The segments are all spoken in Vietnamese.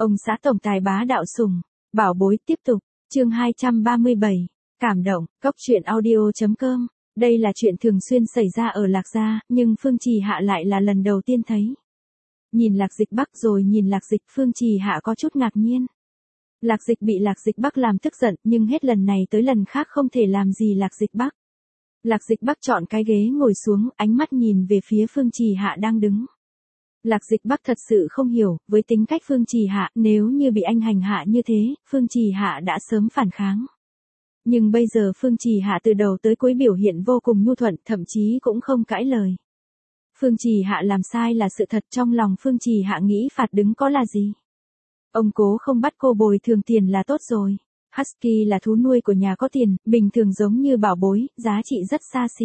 Ông xã tổng tài bá đạo sủng, bảo bối tiếp tục, chương 237, cảm động, cốc truyện audio.com. Đây là chuyện thường xuyên xảy ra ở Lạc Gia, nhưng Phương Trì Hạ lại là lần đầu tiên thấy. Nhìn Lạc Dịch Bắc rồi nhìn Lạc Dịch, Phương Trì Hạ có chút ngạc nhiên. Lạc Dịch bị Lạc Dịch Bắc làm tức giận, nhưng hết lần này tới lần khác không thể làm gì Lạc Dịch Bắc. Lạc Dịch Bắc chọn cái ghế ngồi xuống, ánh mắt nhìn về phía Phương Trì Hạ đang đứng. Lạc Dịch Bắc thật sự không hiểu, với tính cách Phương Trì Hạ, nếu như bị anh hành hạ như thế, Phương Trì Hạ đã sớm phản kháng. Nhưng bây giờ Phương Trì Hạ từ đầu tới cuối biểu hiện vô cùng nhu thuận, thậm chí cũng không cãi lời. Phương Trì Hạ làm sai là sự thật, trong lòng Phương Trì Hạ nghĩ phạt đứng có là gì. Ông cố không bắt cô bồi thường tiền là tốt rồi. Husky là thú nuôi của nhà có tiền, bình thường giống như bảo bối, giá trị rất xa xỉ.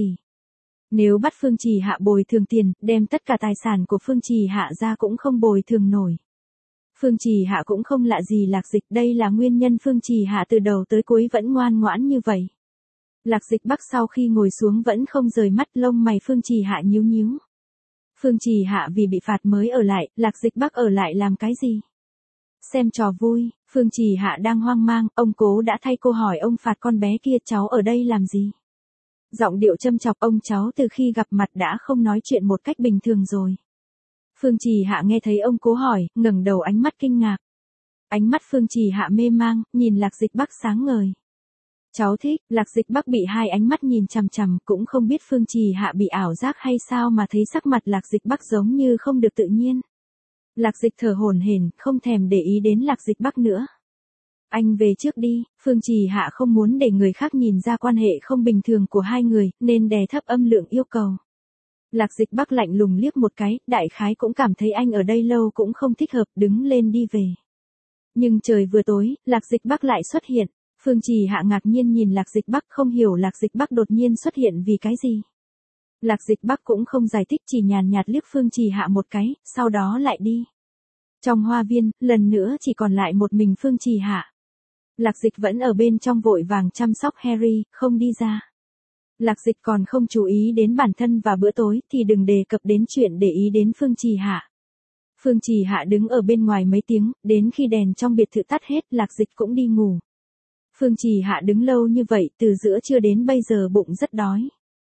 Nếu bắt Phương Trì Hạ bồi thường tiền, đem tất cả tài sản của Phương Trì Hạ ra cũng không bồi thường nổi. Phương Trì Hạ cũng không lạ gì Lạc Dịch, đây là nguyên nhân Phương Trì Hạ từ đầu tới cuối vẫn ngoan ngoãn như vậy. Lạc Dịch Bắc sau khi ngồi xuống vẫn không rời mắt, lông mày Phương Trì Hạ nhíu nhíu. Phương Trì Hạ vì bị phạt mới ở lại, Lạc Dịch Bắc ở lại làm cái gì? Xem trò vui, Phương Trì Hạ đang hoang mang, ông cố đã thay cô hỏi ông phạt con bé kia cháu ở đây làm gì? Giọng điệu châm chọc, ông cháu từ khi gặp mặt đã không nói chuyện một cách bình thường rồi. Phương Trì Hạ nghe thấy ông cố hỏi, ngẩng đầu ánh mắt kinh ngạc. Ánh mắt Phương Trì Hạ mê mang, nhìn Lạc Dịch Bắc sáng ngời. Cháu thích, Lạc Dịch Bắc bị hai ánh mắt nhìn chằm chằm, cũng không biết Phương Trì Hạ bị ảo giác hay sao mà thấy sắc mặt Lạc Dịch Bắc giống như không được tự nhiên. Lạc Dịch thở hổn hển, không thèm để ý đến Lạc Dịch Bắc nữa. Anh về trước đi, Phương Trì Hạ không muốn để người khác nhìn ra quan hệ không bình thường của hai người, nên đè thấp âm lượng yêu cầu. Lạc Dịch Bắc lạnh lùng liếc một cái, đại khái cũng cảm thấy anh ở đây lâu cũng không thích hợp, đứng lên đi về. Nhưng trời vừa tối, Lạc Dịch Bắc lại xuất hiện. Phương Trì Hạ ngạc nhiên nhìn Lạc Dịch Bắc, không hiểu Lạc Dịch Bắc đột nhiên xuất hiện vì cái gì. Lạc Dịch Bắc cũng không giải thích, chỉ nhàn nhạt liếc Phương Trì Hạ một cái, sau đó lại đi. Trong hoa viên, lần nữa chỉ còn lại một mình Phương Trì Hạ. Lạc Dịch vẫn ở bên trong vội vàng chăm sóc Harry, không đi ra. Lạc Dịch còn không chú ý đến bản thân và bữa tối thì đừng đề cập đến chuyện để ý đến Phương Trì Hạ. Phương Trì Hạ đứng ở bên ngoài mấy tiếng, đến khi đèn trong biệt thự tắt hết, Lạc Dịch cũng đi ngủ. Phương Trì Hạ đứng lâu như vậy, từ giữa trưa đến bây giờ bụng rất đói.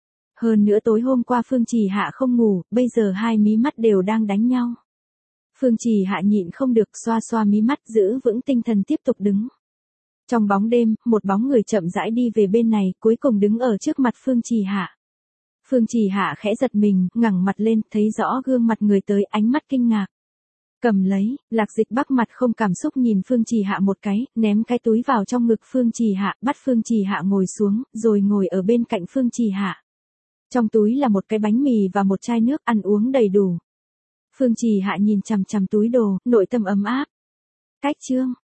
Hơn nữa tối hôm qua Phương Trì Hạ không ngủ, bây giờ hai mí mắt đều đang đánh nhau. Phương Trì Hạ nhịn không được, xoa xoa mí mắt, giữ vững tinh thần tiếp tục đứng. Trong bóng đêm, một bóng người chậm rãi đi về bên này, cuối cùng đứng ở trước mặt Phương Trì Hạ. Phương Trì Hạ khẽ giật mình, ngẩng mặt lên, thấy rõ gương mặt người tới, ánh mắt kinh ngạc. Cầm lấy, Lạc Dịch Bắc mặt không cảm xúc nhìn Phương Trì Hạ một cái, ném cái túi vào trong ngực Phương Trì Hạ, bắt Phương Trì Hạ ngồi xuống, rồi ngồi ở bên cạnh Phương Trì Hạ. Trong túi là một cái bánh mì và một chai nước, ăn uống đầy đủ. Phương Trì Hạ nhìn chằm chằm túi đồ, nội tâm ấm áp. Cách chương,